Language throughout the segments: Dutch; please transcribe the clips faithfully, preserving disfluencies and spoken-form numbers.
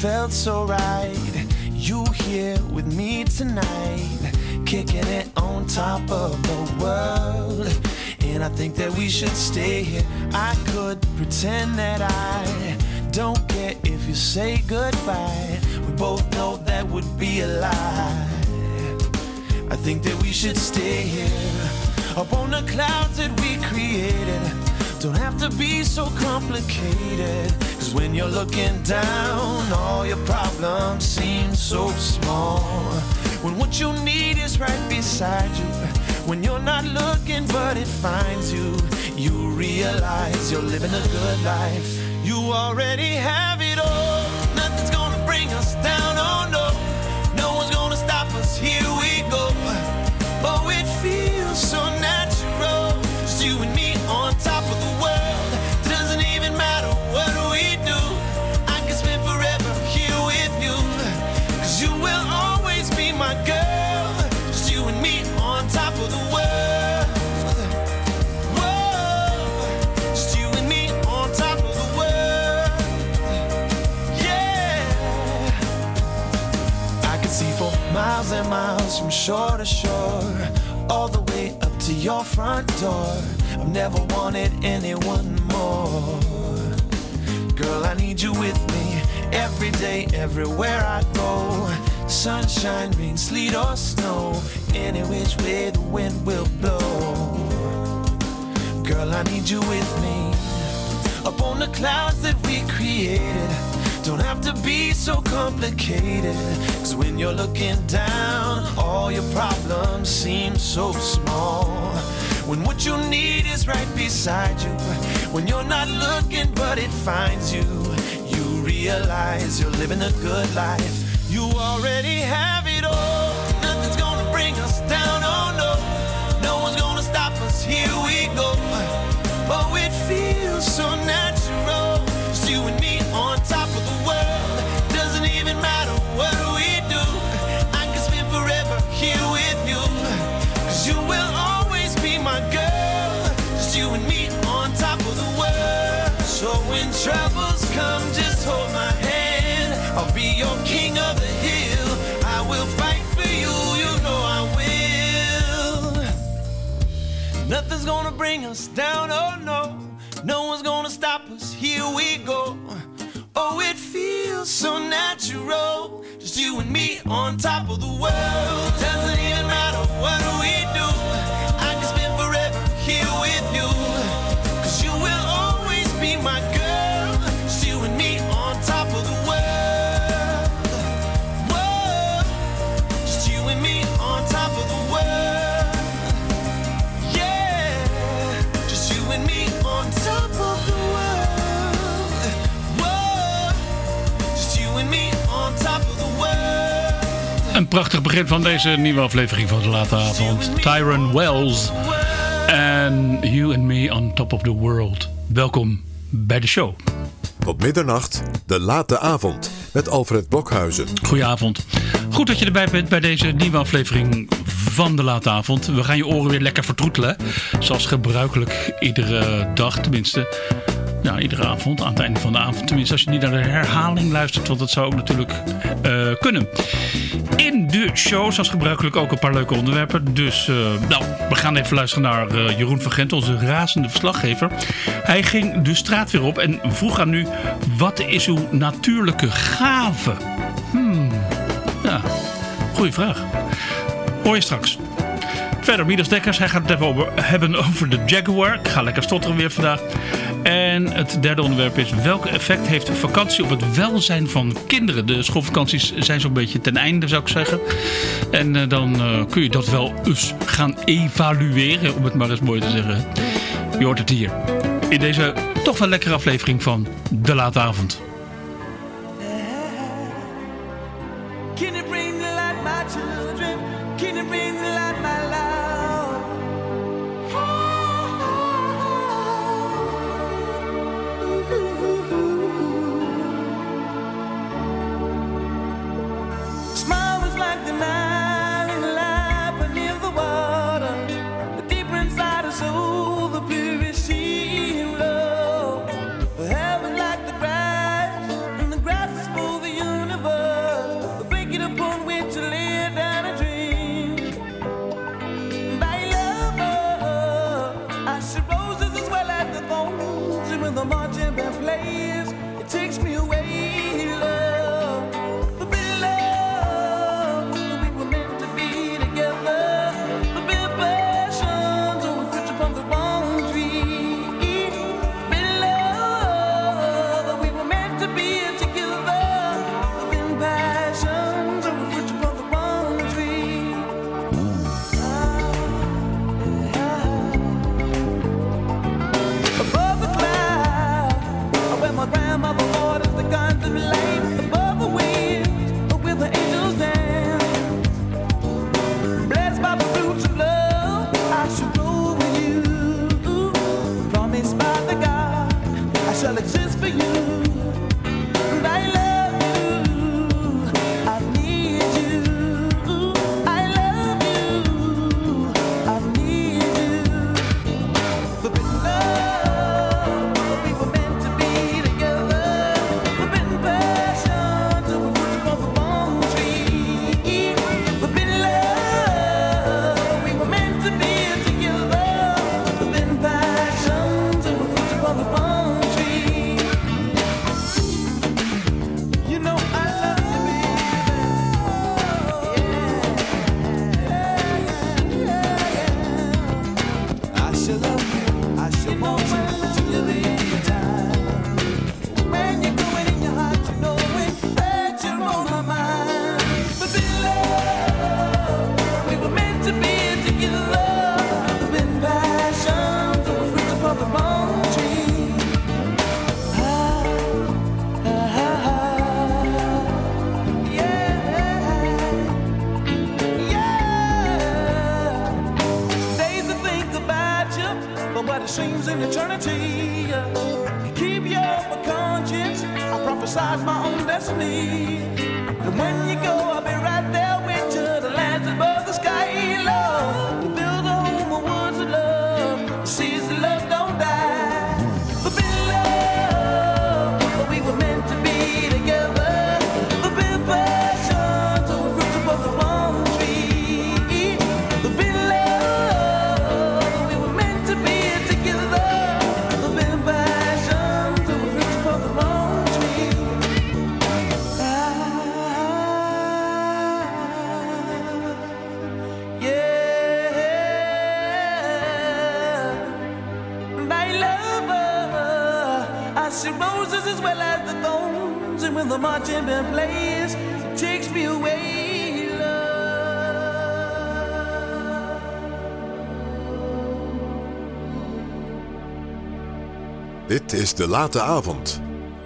felt so right. You here with me tonight, kicking it on top of the world. And I think that we should stay here. I could pretend that I don't care if you say goodbye. We both know that would be a lie. I think that we should stay here, up on the clouds that we created. Don't have to be so complicated, 'cause when you're looking down, all your problems seem so small. When what you need is right beside you, when you're not looking but it finds you, you realize you're living a good life. You already have it all. Nothing's gonna bring us down, oh no. No one's gonna stop us, here we go. Oh, it feels so natural, just you and me on top of the world. Doesn't even matter what we do, I can spend forever here with you, 'cause you will always be my girl. Just you and me on top of the world. Whoa, just you and me on top of the world. Yeah, I can see for miles and miles from shore to shore, all the way up to your front door. I've never wanted anyone more. Girl, I need you with me every day, everywhere I go. Sunshine, rain, sleet or snow, any which way the wind will blow. Girl, I need you with me, up on the clouds that we created. Don't have to be so complicated, 'cause when you're looking down, all your problems seem so small. When what you need is right beside you, when you're not looking but it finds you, you realize you're living a good life. You already have it all. Nothing's gonna bring us down, oh no. No one's gonna stop us, here we go. Oh, it feels so natural, just you and me on top of the world. Doesn't even matter what we do, I can spend forever here with you, 'cause you will always be my girl. Just you and me on top of the world. So when troubles come, just hold my hand. I'll be your king of the hill. I will fight for you, you know I will. Nothing's gonna bring us down, oh no. No one's gonna stop us, here we go. Oh, it feels so natural, just you and me on top of the world. Doesn't even matter what we do, I can spend forever here with you, 'cause you will always be my girl. Just you and me on top of the world. Whoa, just you and me on top of the world. Yeah, just you and me on top of the world. Whoa, just you and me on top of the world. Een prachtig begin van deze nieuwe aflevering van de late avond. Tyrone Wells en You and Me on Top of the World. Welkom bij de show. Tot middernacht, de late avond met Alfred Blokhuizen. Goedenavond. Goed dat je erbij bent bij deze nieuwe aflevering van de late avond. We gaan je oren weer lekker vertroetelen. Zoals gebruikelijk iedere dag, tenminste. Nou, iedere avond, aan het einde van de avond. Tenminste, als je niet naar de herhaling luistert. Want dat zou ook natuurlijk uh, kunnen. In de show, zoals gebruikelijk, ook een paar leuke onderwerpen. Dus, uh, nou, we gaan even luisteren naar uh, Jeroen van Gent, onze razende verslaggever. Hij ging de straat weer op en vroeg aan u: wat is uw natuurlijke gave? Hmm, ja, goeie vraag. Hoor je straks. Verder, Midas Dekkers, hij gaat het even over, hebben over de Jaguar. Ik ga lekker stotteren weer vandaag. En het derde onderwerp is: welk effect heeft vakantie op het welzijn van kinderen? De schoolvakanties zijn zo'n beetje ten einde, zou ik zeggen. En uh, dan uh, kun je dat wel eens gaan evalueren, om het maar eens mooi te zeggen. Je hoort het hier. In deze toch wel lekkere aflevering van De Late Avond. Can you bring the light, my children? Can you bring the light, my love? Smile was like the night in the light beneath the water. The deeper inside her soul, the purest sea and love. Heaven like the bright seems an eternity. Keep you up my conscience, I prophesize my own destiny. And when you go, I'll be right there with you, the lands above the sky, love. We build a home of words of love, seas of love don't die. We've been love, but we were meant to be together. We've been passion, so we're fruits above the palm tree. We've been love, but we were meant to be together. We've been passion, so we're fruits above the palm tree. See roses as well as the thorns, and when the marching band plays, it takes me away, love. Dit is De Late Avond.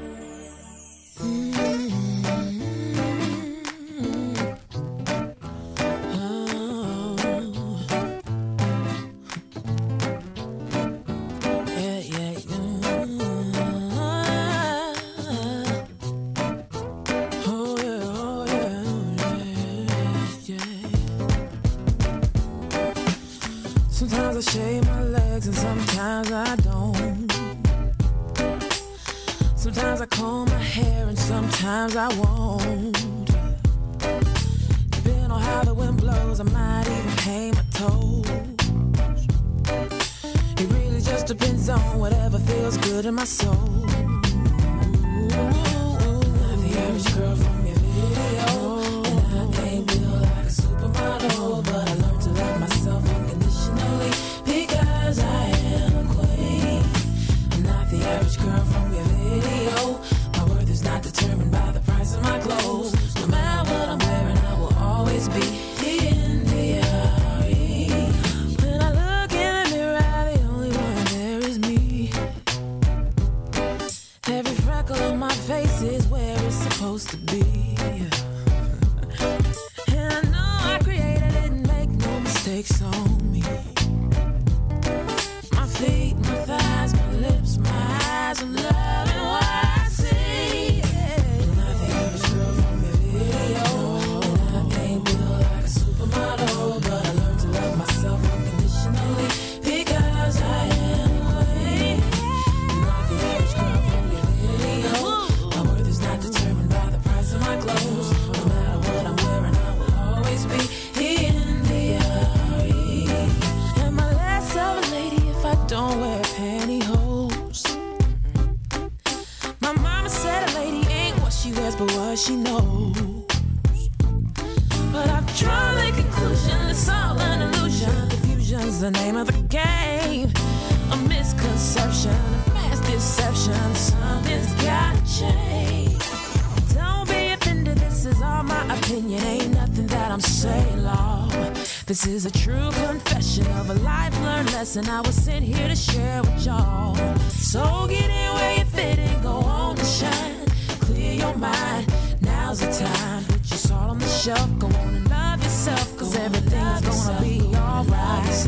This is a true confession of a life learned lesson I was sent here to share with y'all. So get in where you fit and go on and shine. Clear your mind, now's the time. Put your salt on the shelf, go on and love yourself, cause everything's gonna be alright.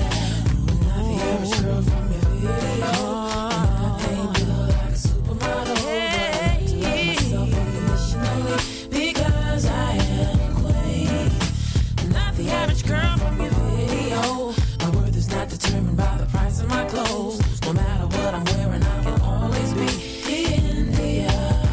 Not the average girl from your video, and I ain't built like a supermodel, but I learned to love myself unconditionally, because I am a queen. Not the average girl from your video. My worth is not determined by the price of my clothes. No matter what I'm wearing, I can always be in the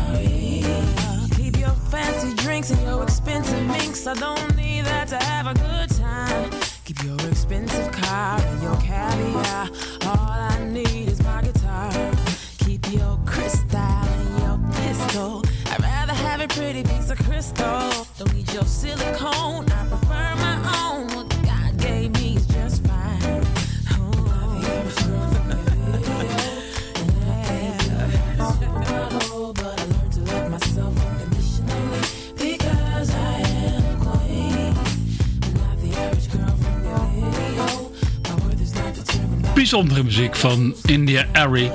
area. Keep your fancy drinks and your expensive minks. I don't need that to have a good time. Keep your expensive car and your caviar. All I need is my guitar. Keep your crystal and your pistol. I'd rather have a pretty piece of crystal. Don't need your silicone, I prefer my own. What God gave me is just fine. Oh, I'm the average girl from your video, and I ain't built like a supermodel, but I learned to love myself unconditionally, because I am a queen. I'm not the average girl from your video. My worth is not determined by... Bijzondere muziek van India Arie.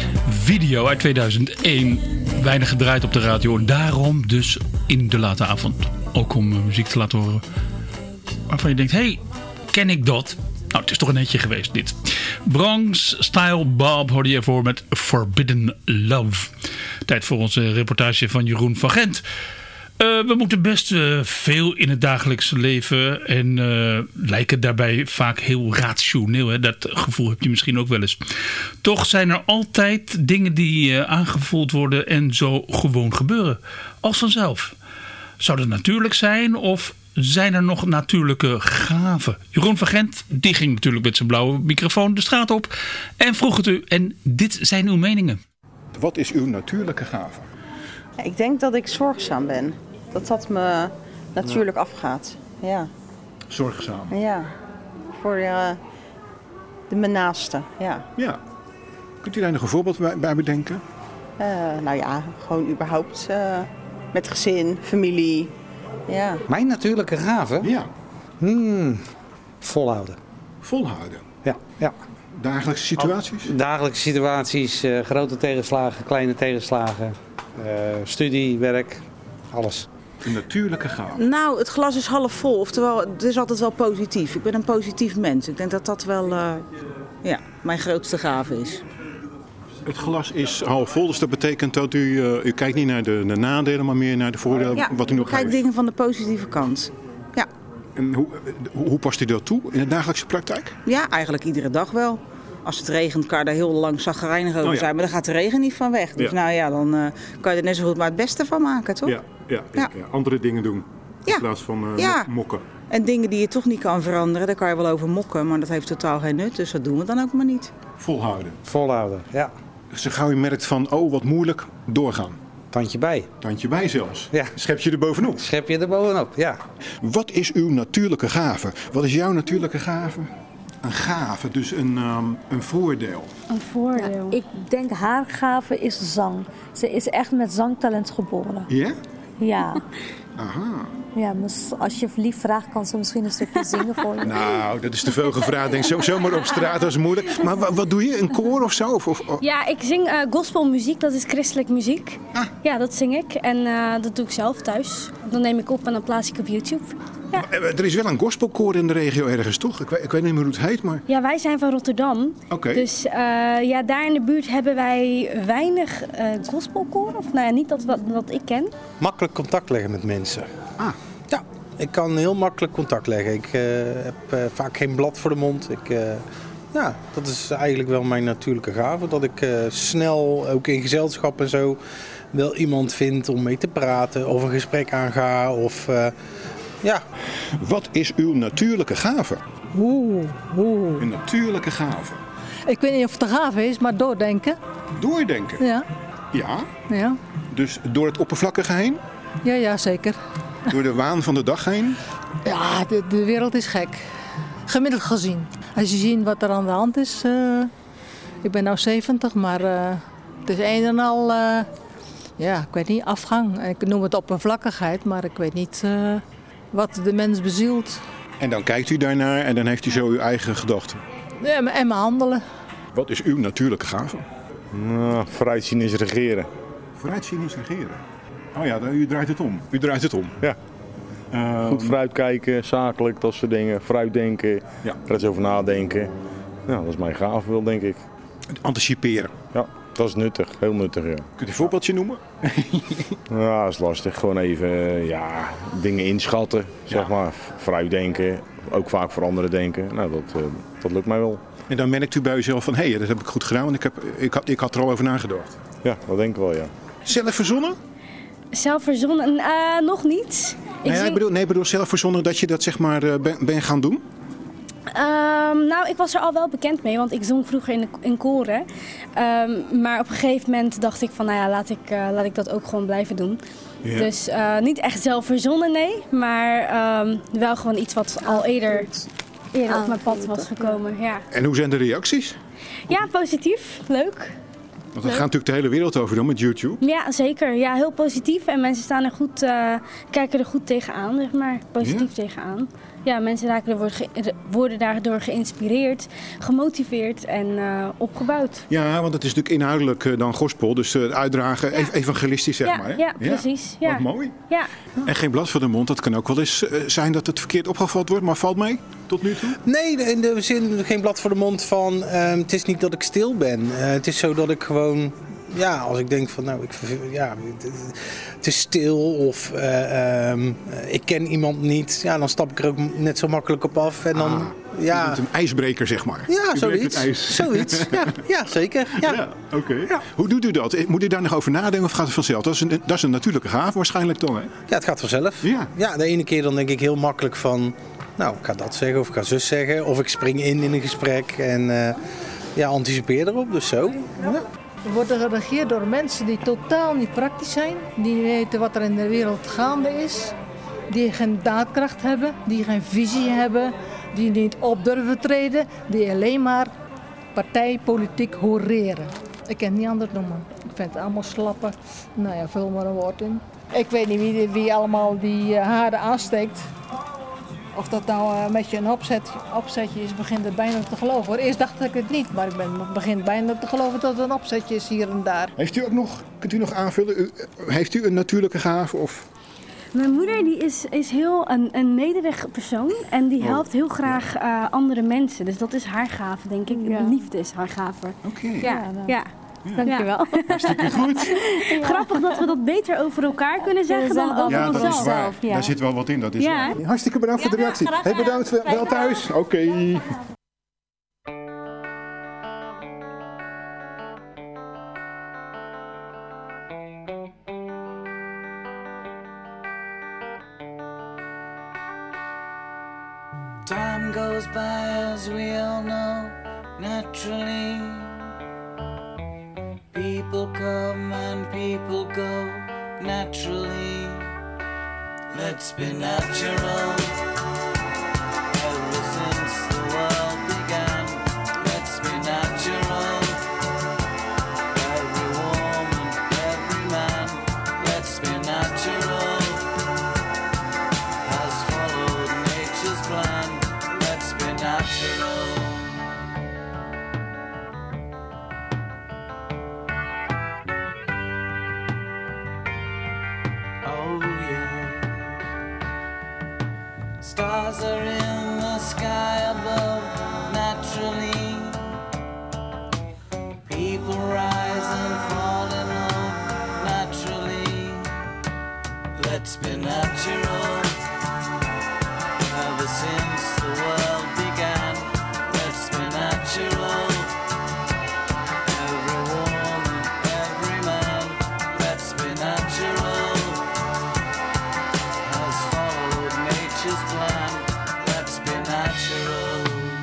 Video uit tweeduizend één. Weinig gedraaid op de radio. Daarom dus in de late avond. Ook om muziek te laten horen waarvan je denkt, hé, hey, ken ik dat? Nou, het is toch een netje geweest dit. Bronx Style Bob hoorde je ervoor met Forbidden Love. Tijd voor onze reportage van Jeroen van Gent. Uh, we moeten best uh, veel in het dagelijks leven en uh, lijken daarbij vaak heel rationeel. Hè? Dat gevoel heb je misschien ook wel eens. Toch zijn er altijd dingen die uh, aangevoeld worden en zo gewoon gebeuren. Als vanzelf. Zou dat natuurlijk zijn of zijn er nog natuurlijke gaven? Jeroen van Gent, die ging natuurlijk met zijn blauwe microfoon de straat op en vroeg het u. En dit zijn uw meningen. Wat is uw natuurlijke gave? Ik denk dat ik zorgzaam ben. Dat dat me natuurlijk afgaat. Ja. Zorgzaam? Ja. Voor uh, de mijn naasten, ja. Ja. Kunt u daar nog een voorbeeld bij, bij bedenken? Uh, nou ja, gewoon überhaupt uh, met gezin, familie. Ja. Mijn natuurlijke gave? Ja. Hmm, volhouden. Volhouden? Ja, ja. Dagelijkse situaties? Dagelijkse situaties, uh, grote tegenslagen, kleine tegenslagen, uh, studie, werk, alles. Een natuurlijke gave? Nou, het glas is half vol. Oftewel, het is altijd wel positief. Ik ben een positief mens. Ik denk dat dat wel uh, ja, mijn grootste gave is. Het glas is half vol, dus dat betekent dat u, uh, u kijkt niet naar de, de nadelen, maar meer naar de voordelen Ja, wat u nog ik kijk heeft. dingen van de positieve kant. Ja. En hoe, hoe, hoe past u dat toe in de dagelijkse praktijk? Ja, eigenlijk iedere dag wel. Als het regent kan je daar heel lang chagrijnig over Oh ja. zijn, maar dan gaat de regen niet van weg. Dus Ja. nou ja, dan uh, kan je er net zo goed maar het beste van maken, toch? Ja, ja, ja, Ja. ja. Andere dingen doen in Ja. plaats van uh, Ja. mokken. En dingen die je toch niet kan veranderen, daar kan je wel over mokken, maar dat heeft totaal geen nut. Dus dat doen we dan ook maar niet. Volhouden. Volhouden, ja. Zo gauw je merkt van, oh wat moeilijk, doorgaan. Tandje bij. Tandje bij zelfs. Ja. Schep je er bovenop. Schep je er bovenop, ja. Wat is uw natuurlijke gave? Wat is jouw natuurlijke gave? Een gave, dus een, um, een voordeel. Een voordeel. Ja, ik denk haar gave is zang. Ze is echt met zangtalent geboren. Ja? Ja. Aha. Ja, als je lief vraagt, kan ze misschien een stukje zingen voor je. Nou, dat is te veel gevraagd. Denk zo, zomaar op straat, dat is moeilijk. Maar wat, wat doe je? Een koor of zo? Of, of, of? Ja, ik zing uh, gospelmuziek. Dat is christelijk muziek. Ah. Ja, dat zing ik. En uh, dat doe ik zelf thuis. Dan neem ik op en dan plaats ik op YouTube. Ja. Er is wel een gospelkoor in de regio ergens, toch? Ik weet, ik weet niet meer hoe het heet, maar... Ja, wij zijn van Rotterdam. Oké. Okay. Dus uh, ja, daar in de buurt hebben wij weinig uh, gospelkoren. Of nou ja, niet dat wat, wat ik ken. Makkelijk contact leggen met mensen. Ah. Ja, ik kan heel makkelijk contact leggen. Ik uh, heb uh, vaak geen blad voor de mond. Ik, uh, ja, dat is eigenlijk wel mijn natuurlijke gave. Dat ik uh, snel, ook in gezelschap en zo, wel iemand vind om mee te praten. Of een gesprek aanga. Of... Uh, Ja. Wat is uw natuurlijke gave? Oeh, oeh. Een natuurlijke gave? Ik weet niet of het een gave is, maar doordenken. Doordenken? Ja. Ja? Ja. Dus door het oppervlakkige heen? Ja, ja, zeker. Door de waan van de dag heen? Ja, de, de wereld is gek. Gemiddeld gezien. Als je ziet wat er aan de hand is. Uh, ik ben nu zeventig, maar uh, het is een en al, uh, ja, ik weet niet, afgang. Ik noem het oppervlakkigheid, maar ik weet niet... Uh, wat de mens bezielt. En dan kijkt u daarnaar en dan heeft u zo uw eigen gedachten. Ja, en mijn handelen. Wat is uw natuurlijke gave? Nou, vooruitzien is regeren. Vooruitzien is regeren? Oh ja, u draait het om. U draait het om. Ja. Uh, Goed vooruitkijken, zakelijk, dat soort dingen. Vooruitdenken, ja. Er eens over nadenken. Nou, dat is mijn gave wel, denk ik. Het anticiperen. Ja, dat is nuttig. Heel nuttig, ja. Kunt u een voorbeeldje noemen? Ja, dat is lastig. Gewoon even ja, dingen inschatten, zeg ja. maar. Vooruitdenken, ook vaak voor anderen denken. Nou, dat, uh, dat lukt mij wel. En dan merkt u bij uzelf van, hé, hey, dat heb ik goed gedaan, want ik, heb, ik, had, ik had er al over nagedacht. Ja, dat denk ik wel, ja. Zelf verzonnen? Zelf verzonnen? Uh, nog niet. Ik nee, zing... ik bedoel, nee, ik bedoel zelf verzonnen dat je dat zeg maar uh, ben, ben gaan doen? Um, nou, ik was er al wel bekend mee, want ik zong vroeger in, de, in koren. Um, maar op een gegeven moment dacht ik van, nou ja, laat ik, uh, laat ik dat ook gewoon blijven doen. Ja. Dus uh, niet echt zelf verzonnen, nee. Maar um, wel gewoon iets wat al eerder, eerder ah, op mijn pad was gekomen. Ja. En hoe zijn de reacties? Ja, positief. Leuk. Want dat gaat natuurlijk de hele wereld over doen met YouTube. Ja, zeker. Ja, heel positief. En mensen staan er goed, uh, kijken er goed tegenaan, zeg maar. Positief ja? tegenaan. Ja, mensen raken er, worden, ge- worden daardoor geïnspireerd, gemotiveerd en uh, opgebouwd. Ja, want het is natuurlijk inhoudelijk uh, dan gospel, dus uh, uitdragen, ja. evangelistisch zeg ja, maar. Hè? Ja, precies. Ja. Wat mooi. Ja. En geen blad voor de mond, dat kan ook wel eens uh, zijn dat het verkeerd opgevat wordt, maar valt mee tot nu toe? Nee, in de zin geen blad voor de mond van, uh, het is niet dat ik stil ben. Uh, het is zo dat ik gewoon... Ja, als ik denk van nou, ik, ja, het is stil of uh, um, ik ken iemand niet, ja, dan stap ik er ook net zo makkelijk op af. En dan, ah, ja. Je bent een ijsbreker, zeg maar. Ja, u zoiets. ijs. Zoiets. Ja, ja, zeker. Ja. Ja, Oké. Okay. Ja. Hoe doet u dat? Moet u daar nog over nadenken of gaat het vanzelf? Dat is een, dat is een natuurlijke gave waarschijnlijk toch, hè? Ja, het gaat vanzelf. Ja. Ja, de ene keer dan denk ik heel makkelijk van, nou, ik ga dat zeggen of ik ga zus zeggen. Of ik spring in in een gesprek en uh, ja, anticipeer erop. Dus zo. Ja. We worden geregeerd door mensen die totaal niet praktisch zijn, die niet weten wat er in de wereld gaande is, die geen daadkracht hebben, die geen visie hebben, die niet op durven treden, die alleen maar partijpolitiek horeren. Ik kan het niet anders noemen. Ik vind het allemaal slappen. Nou ja, vul maar een woord in. Ik weet niet wie, wie allemaal die uh, haarden aansteekt. Of dat nou uh, met je een opzet, opzetje is, begint het bijna te geloven. Hoor. Eerst dacht ik het niet, maar ik ben, begin bijna te geloven dat het een opzetje is hier en daar. Heeft u ook nog, kunt u nog aanvullen, u, heeft u een natuurlijke gave? Of? Mijn moeder die is, is heel een, een nederig persoon en die helpt heel graag uh, andere mensen. Dus dat is haar gave, denk ik. Ja. Liefde is haar gave. Oké. Okay. Ja, ja, nou. ja. Ja. Dankjewel. Hartstikke goed. Ja. Grappig dat we dat beter over elkaar kunnen zeggen dan over ja, onszelf. Dat is waar. Ja. Daar zit wel wat in, dat is ja. waar. Hartstikke bedankt ja, voor de reactie. Ja, hey, bedankt, wel, wel thuis. Oké. Okay. Time goes by as we all know, naturally. People come and people go, naturally. Let's be natural. Ever since the world began, let's be natural. Every woman, every man, let's be natural. Has followed nature's plan, let's be natural. Stars are in the sky above, naturally. People rise and fall in love, naturally. Let's be natural. Ever since the world began, let's be natural. Every woman, every man, let's be natural. Has followed nature's plan, let's be natural.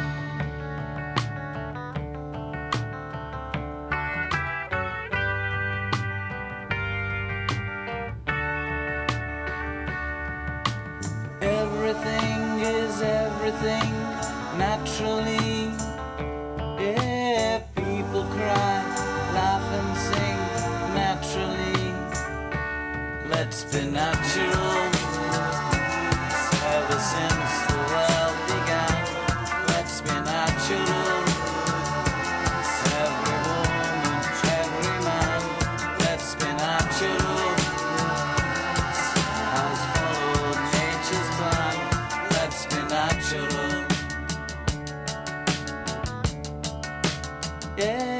Everything is everything, naturally. Yeah, people cry, laugh and sing, naturally. Let's be natural. Ever since the world began, let's be natural. Every woman, every man, let's be natural. Has followed nature's plan, let's be natural. Yeah.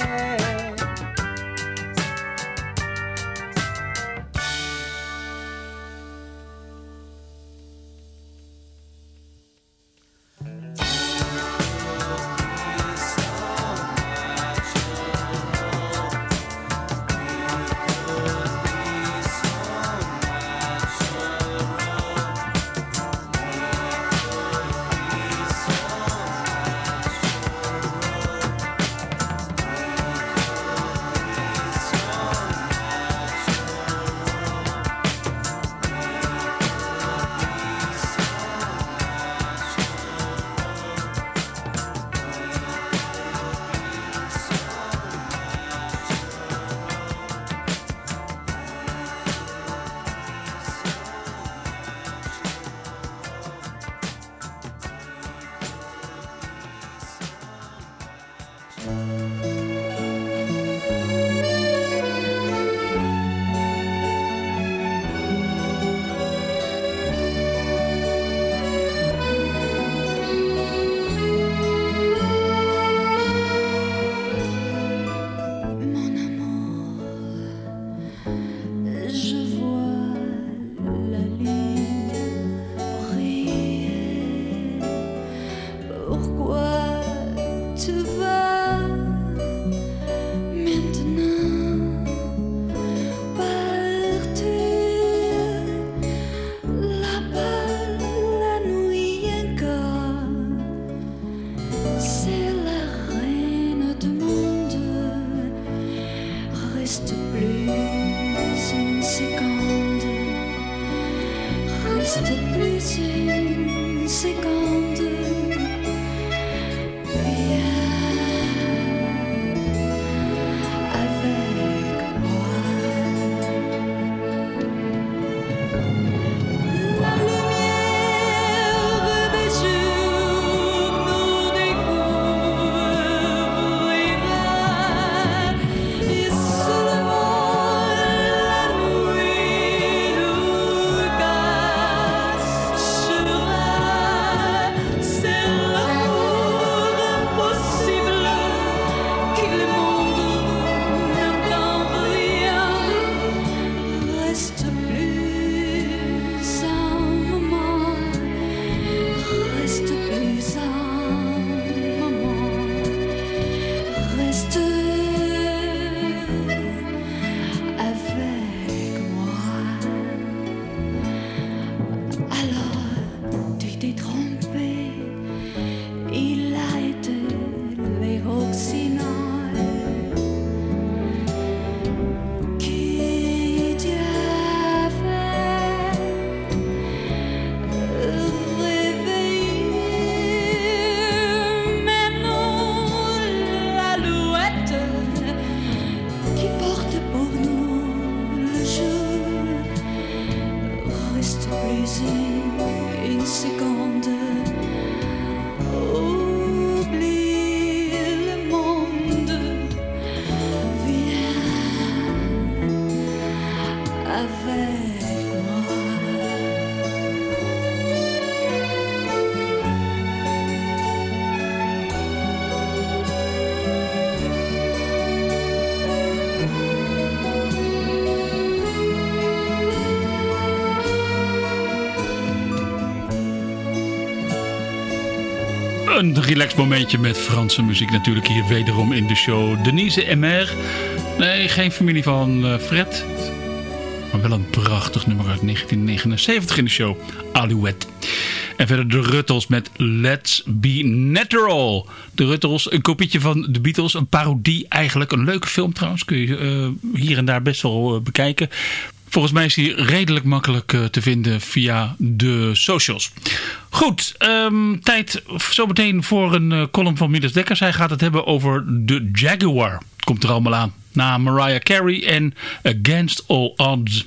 Een relaxed momentje met Franse muziek natuurlijk hier wederom in de show. Denise en Mer. Nee, geen familie van uh, Fred. Maar wel een prachtig nummer uit negentien negenenzeventig in de show. Alouette. En verder de Ruttles met Let's Be Natural. De Ruttles, een kopietje van de Beatles. Een parodie eigenlijk. Een leuke film trouwens. Kun je uh, hier en daar best wel uh, bekijken. Volgens mij is hij redelijk makkelijk uh, te vinden via de socials. Goed, um, tijd zometeen voor een uh, column van Midas Dekkers. Hij gaat het hebben over de Jaguar. Komt er allemaal aan. Na Mariah Carey en Against All Odds.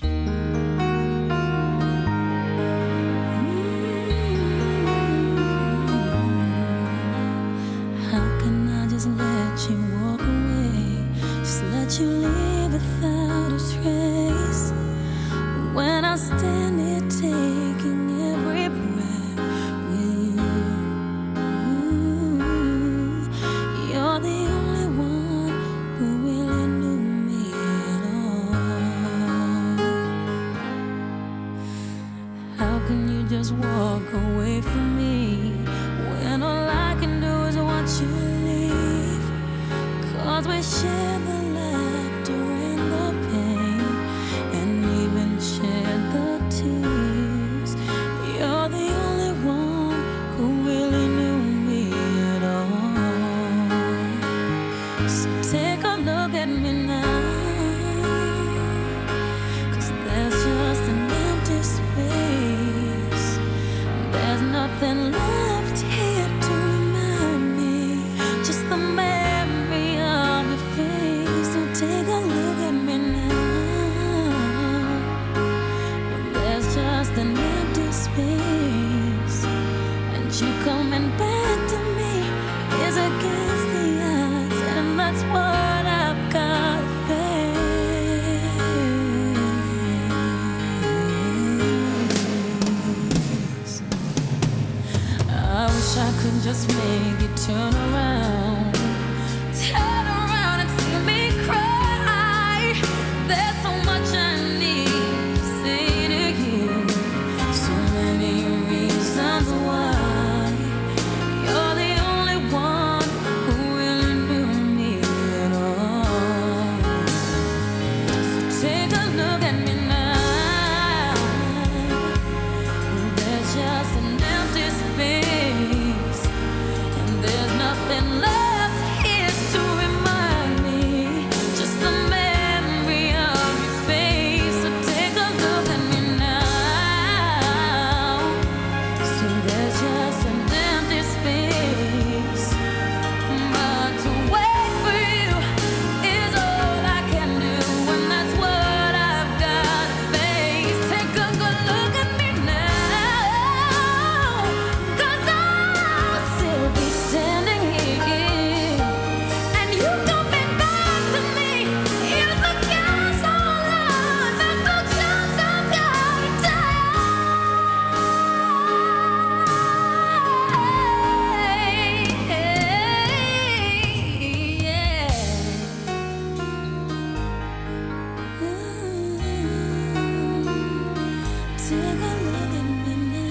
How can I just let you walk away? Just let you leave without a trace. When I stand here taking every breath with you, you're the only one who really knew me at all. How can you just walk away from me when all I can do is watch you leave? 'Cause we share the laughter and the pain and even shed the tears. You're the only one who really knew me at all. So take a look at me now, 'cause there's just an empty space. There's nothing left here to remind me, just the memory of your face. So take a look at me now. There's just an empty space, and you coming back to me is against the odds. And that's what I've got to face. I wish I could just make it turn around, turn around and see me cry. There's so much I need to say to you, so many reasons why you're the only one who really knew me at all. So take a look at me now. There's just an empty space, and there's nothing left here to remind me, just the memory of your face. So take a look at me now. So there's just an empty space, but to wait for you is all I can do, and that's what I've got to face. Take a good look at me now, 'cause I'll still be standing here, and you coming back to me is against all odds. There's no chance I've got to take a look at me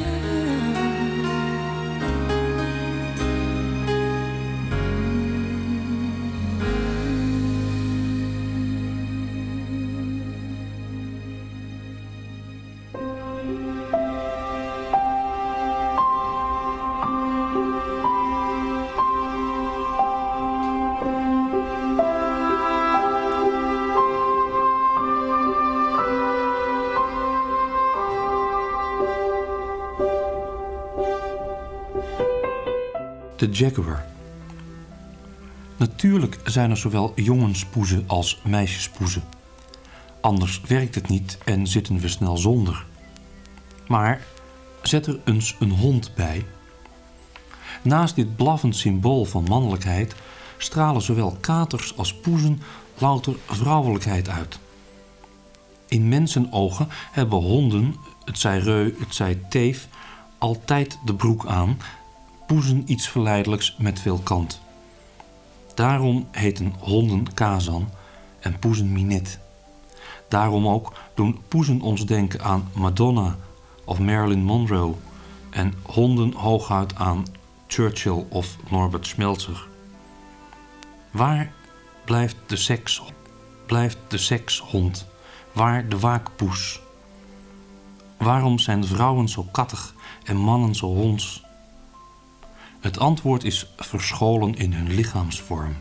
De Jaguar. Natuurlijk zijn er zowel jongenspoezen als meisjespoezen. Anders werkt het niet en zitten we snel zonder. Maar zet er eens een hond bij. Naast dit blaffend symbool van mannelijkheid stralen zowel katers als poezen louter vrouwelijkheid uit. In mensenogen hebben honden, het zij reu, het zij teef, altijd de broek aan, poezen iets verleidelijks met veel kant. Daarom heten honden Kazan en poezen Minette. Daarom ook doen poezen ons denken aan Madonna of Marilyn Monroe en honden hooguit aan Churchill of Norbert Schmelzer. Waar blijft de seks? Blijft de sekshond? Waar de waakpoes? Waarom zijn vrouwen zo kattig en mannen zo honds? Het antwoord is verscholen in hun lichaamsvorm.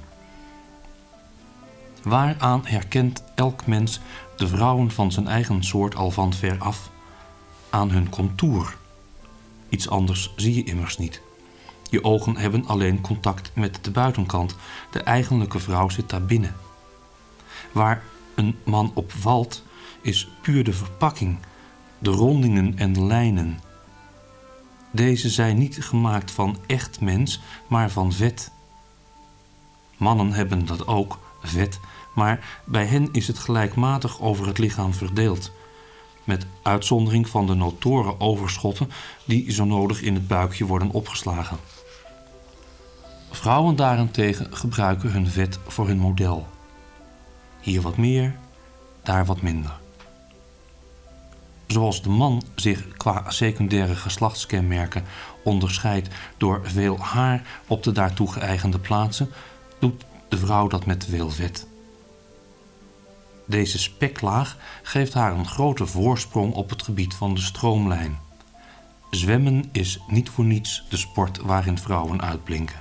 Waaraan herkent elk mens de vrouwen van zijn eigen soort al van ver af? Aan hun contour. Iets anders zie je immers niet. Je ogen hebben alleen contact met de buitenkant. De eigenlijke vrouw zit daar binnen. Waar een man op valt, is puur de verpakking, de rondingen en de lijnen. Deze zijn niet gemaakt van echt mens, maar van vet. Mannen hebben dat ook, vet, maar bij hen is het gelijkmatig over het lichaam verdeeld. Met uitzondering van de notoren overschotten die zo nodig in het buikje worden opgeslagen. Vrouwen daarentegen gebruiken hun vet voor hun model. Hier wat meer, daar wat minder. Zoals de man zich qua secundaire geslachtskenmerken onderscheidt door veel haar op de daartoe geëigende plaatsen, doet de vrouw dat met veel vet. Deze speklaag geeft haar een grote voorsprong op het gebied van de stroomlijn. Zwemmen is niet voor niets de sport waarin vrouwen uitblinken.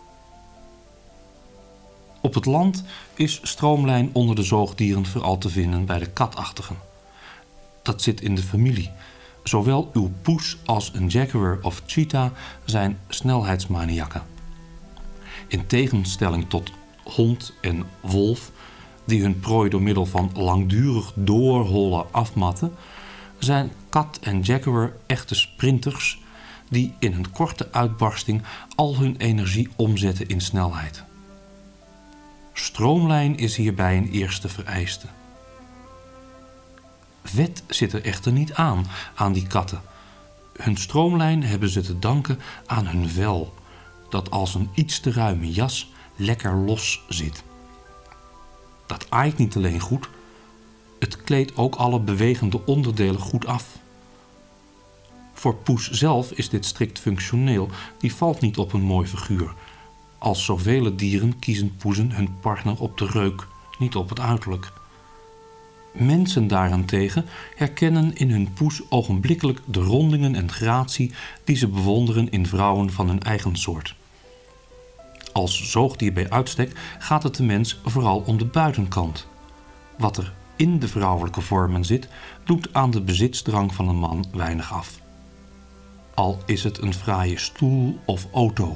Op het land is stroomlijn onder de zoogdieren vooral te vinden bij de katachtigen. Dat zit in de familie. Zowel uw poes als een jaguar of cheetah zijn snelheidsmaniakken. In tegenstelling tot hond en wolf, die hun prooi door middel van langdurig doorhollen afmatten, zijn kat en jaguar echte sprinters die in een korte uitbarsting al hun energie omzetten in snelheid. Stroomlijn is hierbij een eerste vereiste. Wet zit er echter niet aan, aan die katten. Hun stroomlijn hebben ze te danken aan hun vel, dat als een iets te ruime jas lekker los zit. Dat aait niet alleen goed, het kleedt ook alle bewegende onderdelen goed af. Voor Poes zelf is dit strikt functioneel, die valt niet op een mooi figuur. Als zoveel dieren kiezen poezen hun partner op de reuk, niet op het uiterlijk. Mensen daarentegen herkennen in hun poes ogenblikkelijk de rondingen en gratie die ze bewonderen in vrouwen van hun eigen soort. Als zoogdier bij uitstek gaat het de mens vooral om de buitenkant. Wat er in de vrouwelijke vormen zit, doet aan de bezitsdrang van een man weinig af. Al is het een fraaie stoel of auto.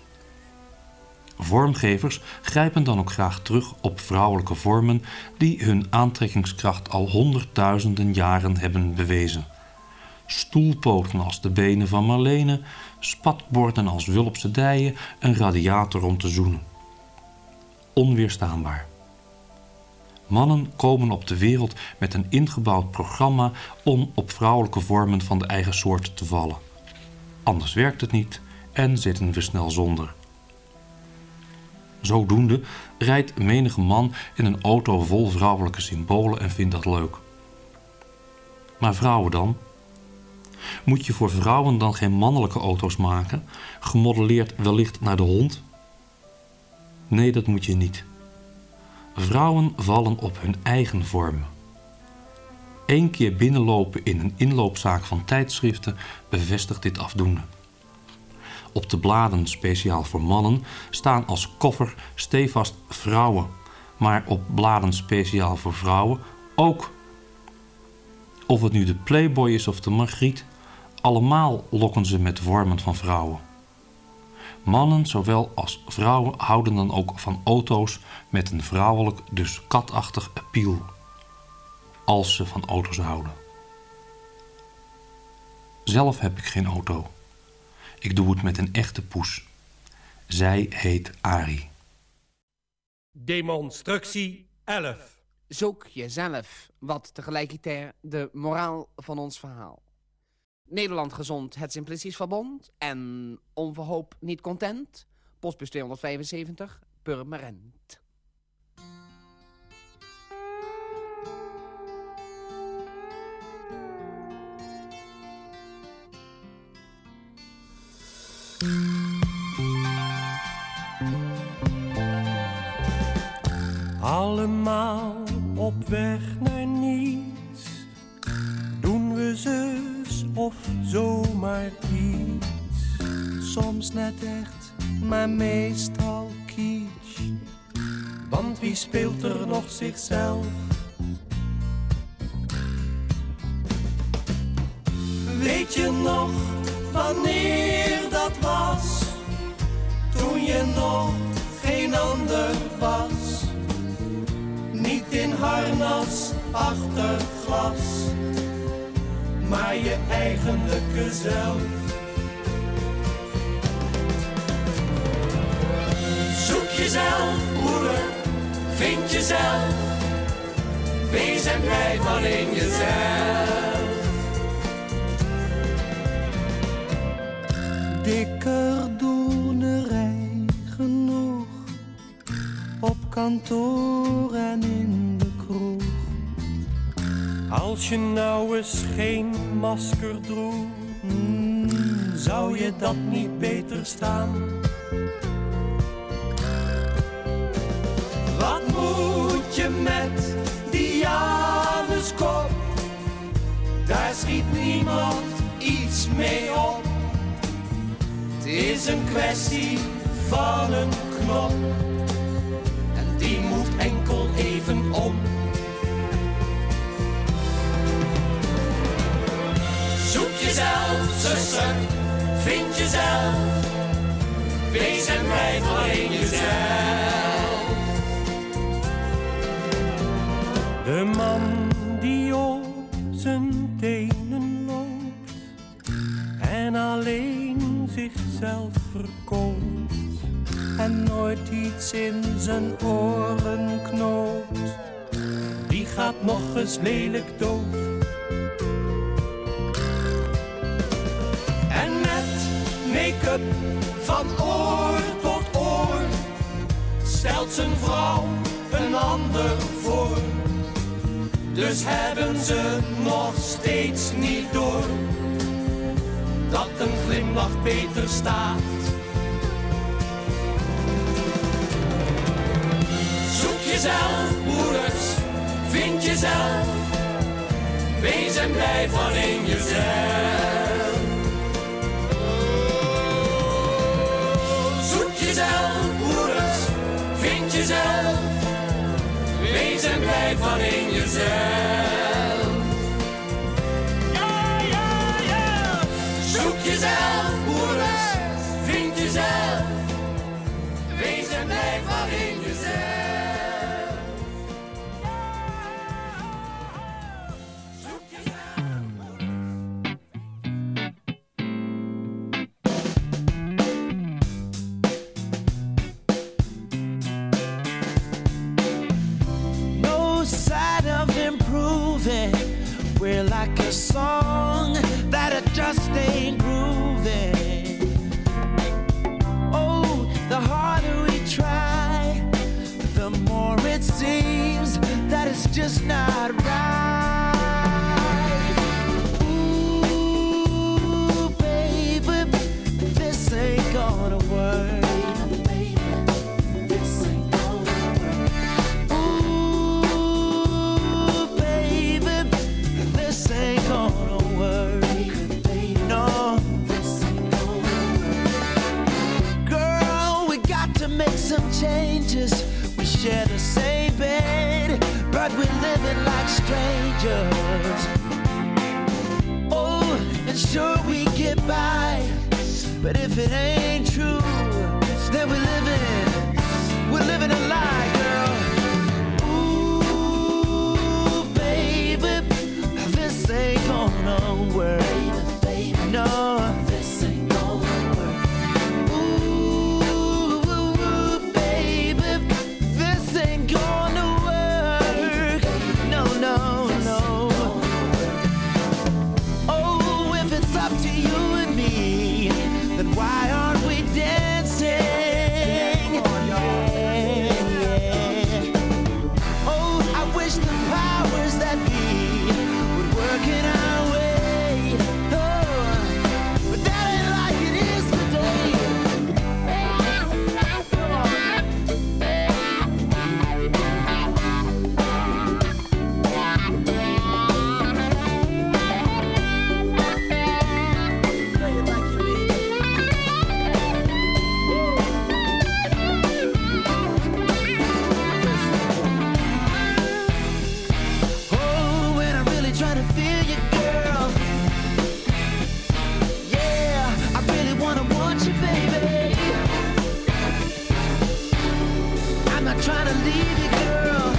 Vormgevers grijpen dan ook graag terug op vrouwelijke vormen die hun aantrekkingskracht al honderdduizenden jaren hebben bewezen. Stoelpoten als de benen van Marlene, spatborden als Wulpse dijen, een radiator om te zoenen. Onweerstaanbaar. Mannen komen op de wereld met een ingebouwd programma om op vrouwelijke vormen van de eigen soort te vallen. Anders werkt het niet en zitten we snel zonder. Zodoende rijdt menige man in een auto vol vrouwelijke symbolen en vindt dat leuk. Maar vrouwen dan? Moet je voor vrouwen dan geen mannelijke auto's maken, gemodelleerd wellicht naar de hond? Nee, dat moet je niet. Vrouwen vallen op hun eigen vormen. Eén keer binnenlopen in een inloopzaak van tijdschriften bevestigt dit afdoende. Op de bladen speciaal voor mannen staan als koffer stevast vrouwen, maar op bladen speciaal voor vrouwen ook. Of het nu de Playboy is of de Margriet, allemaal lokken ze met vormen van vrouwen. Mannen zowel als vrouwen houden dan ook van auto's met een vrouwelijk, dus katachtig appeal. Als ze van auto's houden. Zelf heb ik geen auto. Ik doe het met een echte poes. Zij heet Arie. Demonstructie elf. Zoek jezelf, wat tegelijkertijd de moraal van ons verhaal. Nederland gezond, het Simplicisch Verbond en onverhoop niet content. Postbus tweehonderdvijfenzeventig, Purmerend. Allemaal op weg naar niets, doen we zus of zomaar iets. Soms net echt, maar meestal kitsch. Want wie speelt er nog zichzelf? Weet je nog wanneer dat was? Toen je nog geen ander was. Niet in harnas achter glas, maar je eigenlijke zelf. Zoek jezelf, broeder, vind jezelf. Wees en blijf alleen jezelf. Dikker doenerij genoeg, op kantoor en in de kroeg. Als je nou eens geen masker droeg, mm, zou je dat niet beter staan? Wat moet je met die Januskop? Daar schiet niemand iets mee op. Het is een kwestie van een knop. En die moet enkel even om. Zoek jezelf, zuster, vind jezelf. Wees en blijf alleen jezelf. De man die op zijn tenen loopt en alleen zichzelf verkoopt. en nooit iets in zijn oren knoopt, die gaat nog eens lelijk dood. En met make-up van oor tot oor stelt zijn vrouw een ander voor. Dus hebben ze nog steeds niet door dat een glimlach beter staat. Zoek jezelf, broeders, vind jezelf, wees en blij van in jezelf. Zoek jezelf, broeders, vind jezelf, wees en blij van in jezelf. Ja, ja, ja. Zoek jezelf, broeders, vind jezelf, wees en blij van in jezelf. We're like a song that it just ain't grooving. Oh, the harder we try, the more it seems that it's just not right. Ooh, baby, this ain't gonna work. Changes, we share the same bed, but we're living like strangers. Oh, and sure we get by, but if it ain't true, then we're living, we're living a lie, girl. Ooh, baby, this ain't gonna work. No. Why aren't we dancing? Yeah, yeah. Oh, I wish the powers that be would work in our way. Oh, but that ain't like it is today. Come on. Play it like you mean it. Trying to feel you, girl. Yeah, I really wanna want you, baby. I'm not trying to leave you, girl.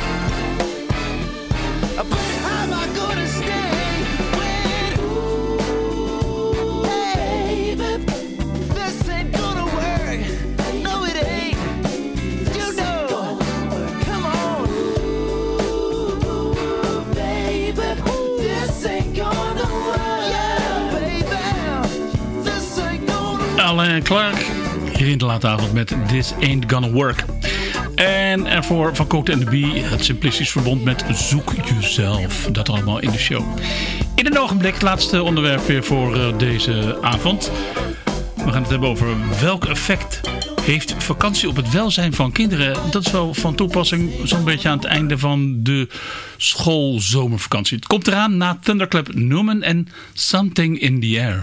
But how am I gonna stay when, ooh, baby, this ain't gonna work. No, it ain't. You know. Come on, ooh, baby. Alain Clark hier in de late avond met This Ain't Gonna Work. En ervoor van Cote and the Bee het Simplistisch verbond met Zoek Jezelf. Dat allemaal in de show. In een ogenblik het laatste onderwerp weer voor uh, deze avond. We gaan het hebben over welk effect heeft vakantie op het welzijn van kinderen. Dat is wel van toepassing zo'n beetje aan het einde van de schoolzomervakantie. Het komt eraan na Thunderclap Newman en Something in the Air.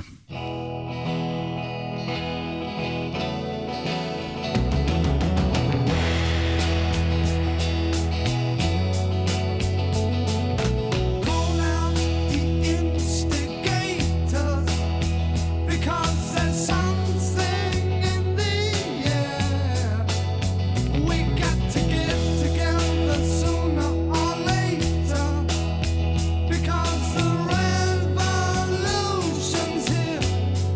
Because the revolution's here.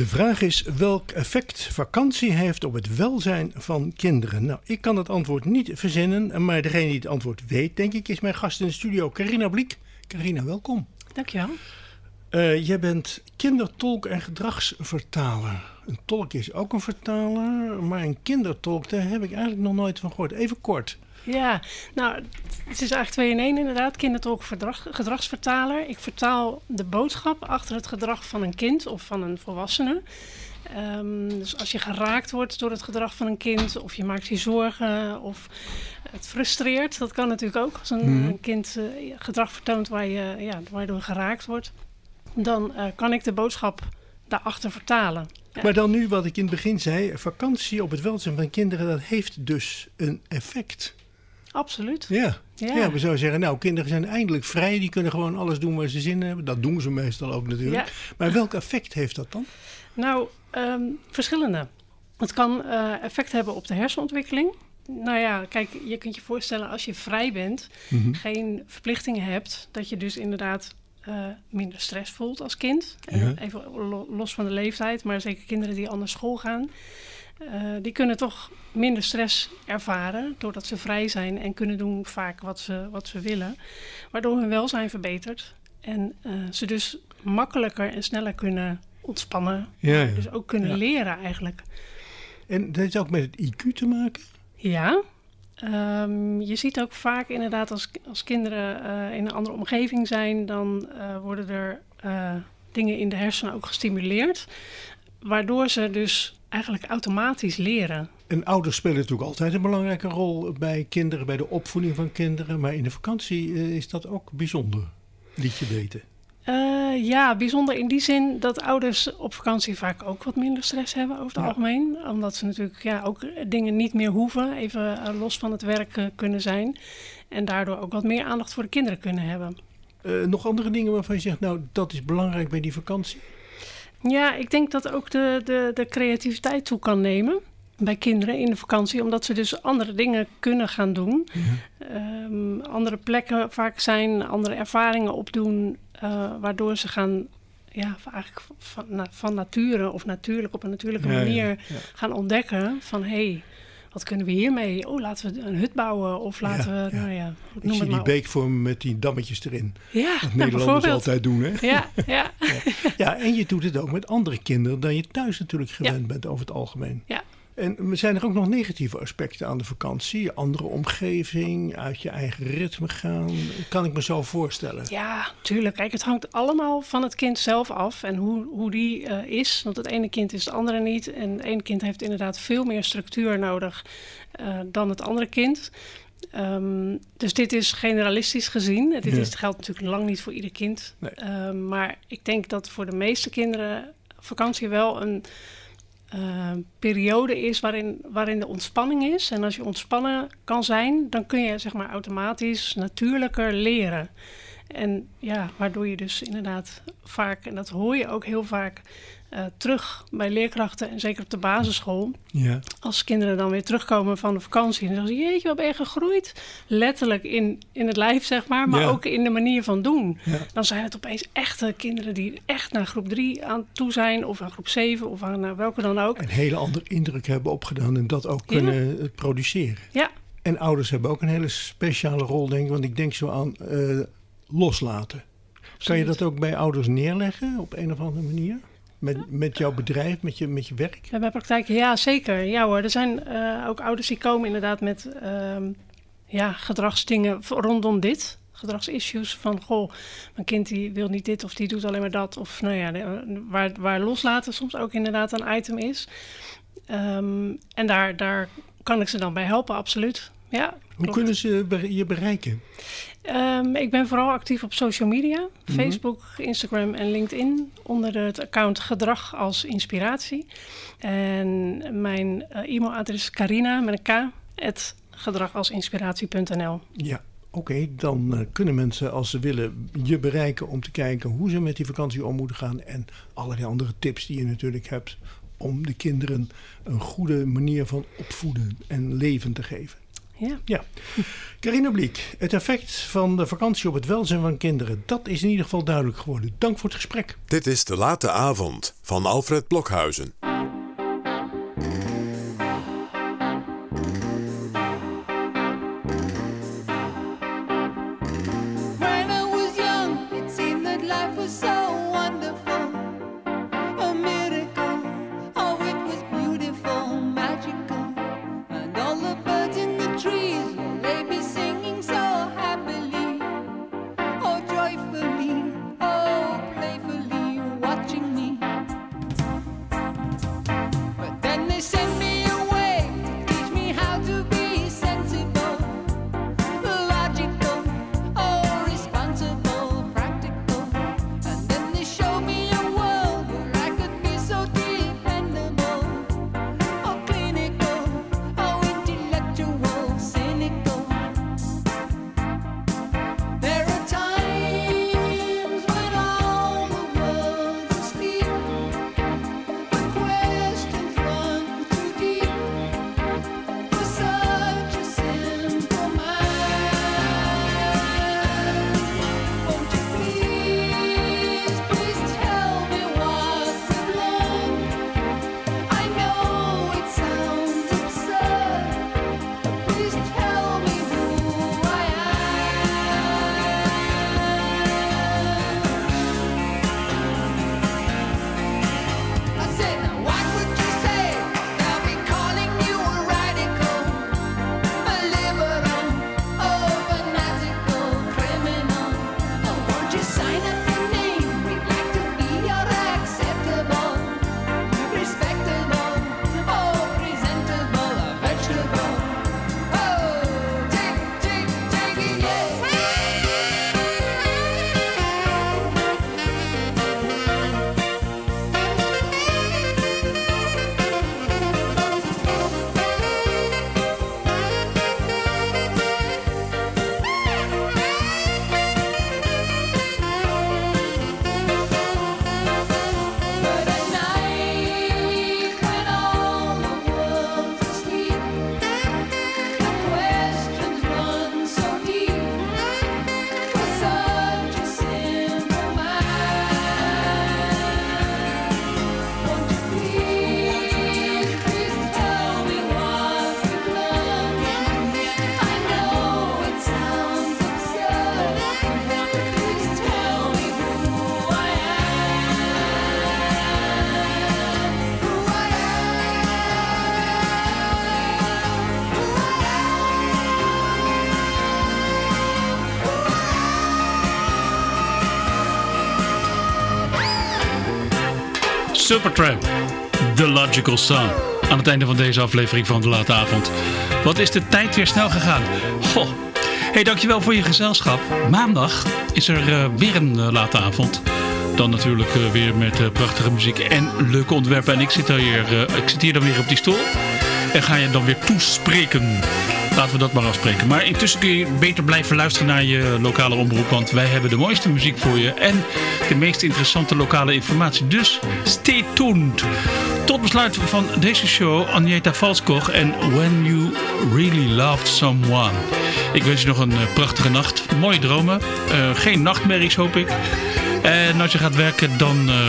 De vraag is welk effect vakantie heeft op het welzijn van kinderen. Nou, ik kan het antwoord niet verzinnen, maar degene die het antwoord weet, denk ik, is mijn gast in de studio, Carina Bliek. Carina, welkom. Dankjewel. Uh, jij bent kindertolk en gedragsvertaler. Een tolk is ook een vertaler, maar een kindertolk, daar heb ik eigenlijk nog nooit van gehoord. Even kort. Ja, nou, het is eigenlijk twee in één inderdaad. Kindertolk, verdrag, gedragsvertaler. Ik vertaal de boodschap achter het gedrag van een kind of van een volwassene. Um, dus als je geraakt wordt door het gedrag van een kind, of je maakt je zorgen, of het frustreert, dat kan natuurlijk ook als een, mm. een kind uh, gedrag vertoont waar je, ja, waardoor geraakt wordt, dan uh, kan ik de boodschap daarachter vertalen. Ja. Maar dan nu wat ik in het begin zei, vakantie op het welzijn van kinderen, dat heeft dus een effect. Absoluut. Ja. Ja. ja, we zouden zeggen, nou, kinderen zijn eindelijk vrij. Die kunnen gewoon alles doen waar ze zin in hebben. Dat doen ze meestal ook natuurlijk. Ja. Maar welk effect heeft dat dan? Nou, um, verschillende. Het kan uh, effect hebben op de hersenontwikkeling. Nou ja, kijk, je kunt je voorstellen als je vrij bent, mm-hmm. geen verplichtingen hebt, dat je dus inderdaad uh, minder stress voelt als kind. Ja. En even lo- los van de leeftijd, maar zeker kinderen die al naar school gaan. Uh, die kunnen toch minder stress ervaren doordat ze vrij zijn en kunnen doen vaak wat ze, wat ze willen. Waardoor hun welzijn verbetert en uh, ze dus makkelijker en sneller kunnen ontspannen. Ja, ja. Dus ook kunnen ja. leren eigenlijk. En dat heeft ook met het I Q te maken? Ja. Um, je ziet ook vaak inderdaad als, als kinderen uh, in een andere omgeving zijn, dan uh, worden er uh, dingen in de hersenen ook gestimuleerd. Waardoor ze dus eigenlijk automatisch leren. En ouders spelen natuurlijk altijd een belangrijke rol bij kinderen, bij de opvoeding van kinderen. Maar in de vakantie uh, is dat ook bijzonder, liet je weten. Uh, ja, bijzonder in die zin dat ouders op vakantie vaak ook wat minder stress hebben over het ja. algemeen. Omdat ze natuurlijk ja, ook dingen niet meer hoeven, even uh, los van het werk uh, kunnen zijn. En daardoor ook wat meer aandacht voor de kinderen kunnen hebben. Uh, nog andere dingen waarvan je zegt, nou dat is belangrijk bij die vakantie? Ja, ik denk dat ook de, de, de creativiteit toe kan nemen bij kinderen in de vakantie. Omdat ze dus andere dingen kunnen gaan doen. Ja. Um, andere plekken vaak zijn, andere ervaringen opdoen. Uh, waardoor ze gaan, ja, eigenlijk van, na, van nature of natuurlijk op een natuurlijke ja, manier ja, ja. gaan ontdekken van hé, hey, wat kunnen we hiermee? Oh, laten we een hut bouwen of laten ja, we, ja. nou ja, Ik noem zie het die maar beekvormen met die dammetjes erin. Ja, dat nou, Nederlanders altijd doen, hè? Ja, ja. ja. ja, en je doet het ook met andere kinderen dan je thuis natuurlijk gewend ja. bent over het algemeen. Ja. En zijn er ook nog negatieve aspecten aan de vakantie? Andere omgeving, uit je eigen ritme gaan? Kan ik me zo voorstellen? Ja, tuurlijk. Kijk, het hangt allemaal van het kind zelf af en hoe, hoe die uh, is. Want het ene kind is het andere niet. En het ene kind heeft inderdaad veel meer structuur nodig uh, dan het andere kind. Um, dus dit is generalistisch gezien. Dit ja. is, geldt natuurlijk lang niet voor ieder kind. Nee. Uh, maar ik denk dat voor de meeste kinderen vakantie wel een Uh, periode is waarin, waarin de ontspanning is. En als je ontspannen kan zijn, dan kun je zeg maar automatisch natuurlijker leren. En ja, waardoor je dus inderdaad vaak, en dat hoor je ook heel vaak uh, terug bij leerkrachten en zeker op de basisschool. Ja. Als kinderen dan weer terugkomen van de vakantie en dan zeggen ze, jeetje, wat ben je gegroeid? Letterlijk in, in het lijf, zeg maar, maar ja. ook in de manier van doen. Ja. Dan zijn het opeens echte kinderen die echt naar groep drie aan toe zijn, of aan groep zeven, of aan uh, welke dan ook. Een hele andere indruk hebben opgedaan en dat ook kunnen ja. produceren. Ja. En ouders hebben ook een hele speciale rol, denk ik, want ik denk zo aan uh, loslaten. Kan je dat ook bij ouders neerleggen op een of andere manier? Met, met jouw bedrijf, met je, met je werk? Ja, bij praktijken, ja zeker. Ja hoor, er zijn uh, ook ouders die komen inderdaad met uh, ja, gedragsdingen rondom dit. Gedragsissues van, goh, mijn kind die wil niet dit of die doet alleen maar dat. Of nou ja, de, waar, waar loslaten soms ook inderdaad een item is. Um, en daar, daar kan ik ze dan bij helpen, absoluut. Ja, Hoe klopt. kunnen ze je bereiken? Um, ik ben vooral actief op social media. Mm-hmm. Facebook, Instagram en LinkedIn. Onder het account Gedrag als Inspiratie. En mijn uh, e-mailadres is Carina met een K. at gedragalsinspiratie punt n l. Ja, oké. Okay, dan uh, kunnen mensen als ze willen je bereiken om te kijken hoe ze met die vakantie om moeten gaan. En allerlei andere tips die je natuurlijk hebt om de kinderen een goede manier van opvoeden en leven te geven. Ja. ja. Carina Bliek, het effect van de vakantie op het welzijn van kinderen, dat is in ieder geval duidelijk geworden. Dank voor het gesprek. Dit is De Late Avond van Alfred Blokhuizen. Supertramp, The Logical Song. Aan het einde van deze aflevering van De Late Avond. Wat is de tijd weer snel gegaan. Goh. Hey, dankjewel voor je gezelschap. Maandag is er uh, weer een uh, Late Avond. Dan natuurlijk uh, weer met uh, prachtige muziek en leuke onderwerpen. En ik zit, hier, uh, ik zit hier dan weer op die stoel. En ga je dan weer toespreken. Laten we dat maar afspreken. Maar intussen kun je beter blijven luisteren naar je lokale omroep. Want wij hebben de mooiste muziek voor je. En de meest interessante lokale informatie. Dus stay tuned. Tot besluit van deze show Agneta Valskog en When You Really Loved Someone. Ik wens je nog een prachtige nacht. Mooie dromen. Uh, geen nachtmerries hoop ik. En als je gaat werken dan uh,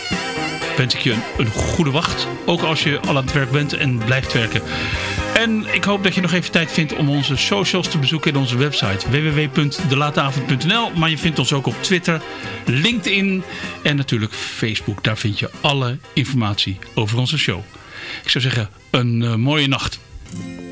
wens ik je een, een goede wacht. Ook als je al aan het werk bent en blijft werken. En ik hoop dat je nog even tijd vindt om onze socials te bezoeken in onze website w w w punt de lateavond punt n l. Maar je vindt ons ook op Twitter, LinkedIn en natuurlijk Facebook. Daar vind je alle informatie over onze show. Ik zou zeggen, een uh, mooie nacht.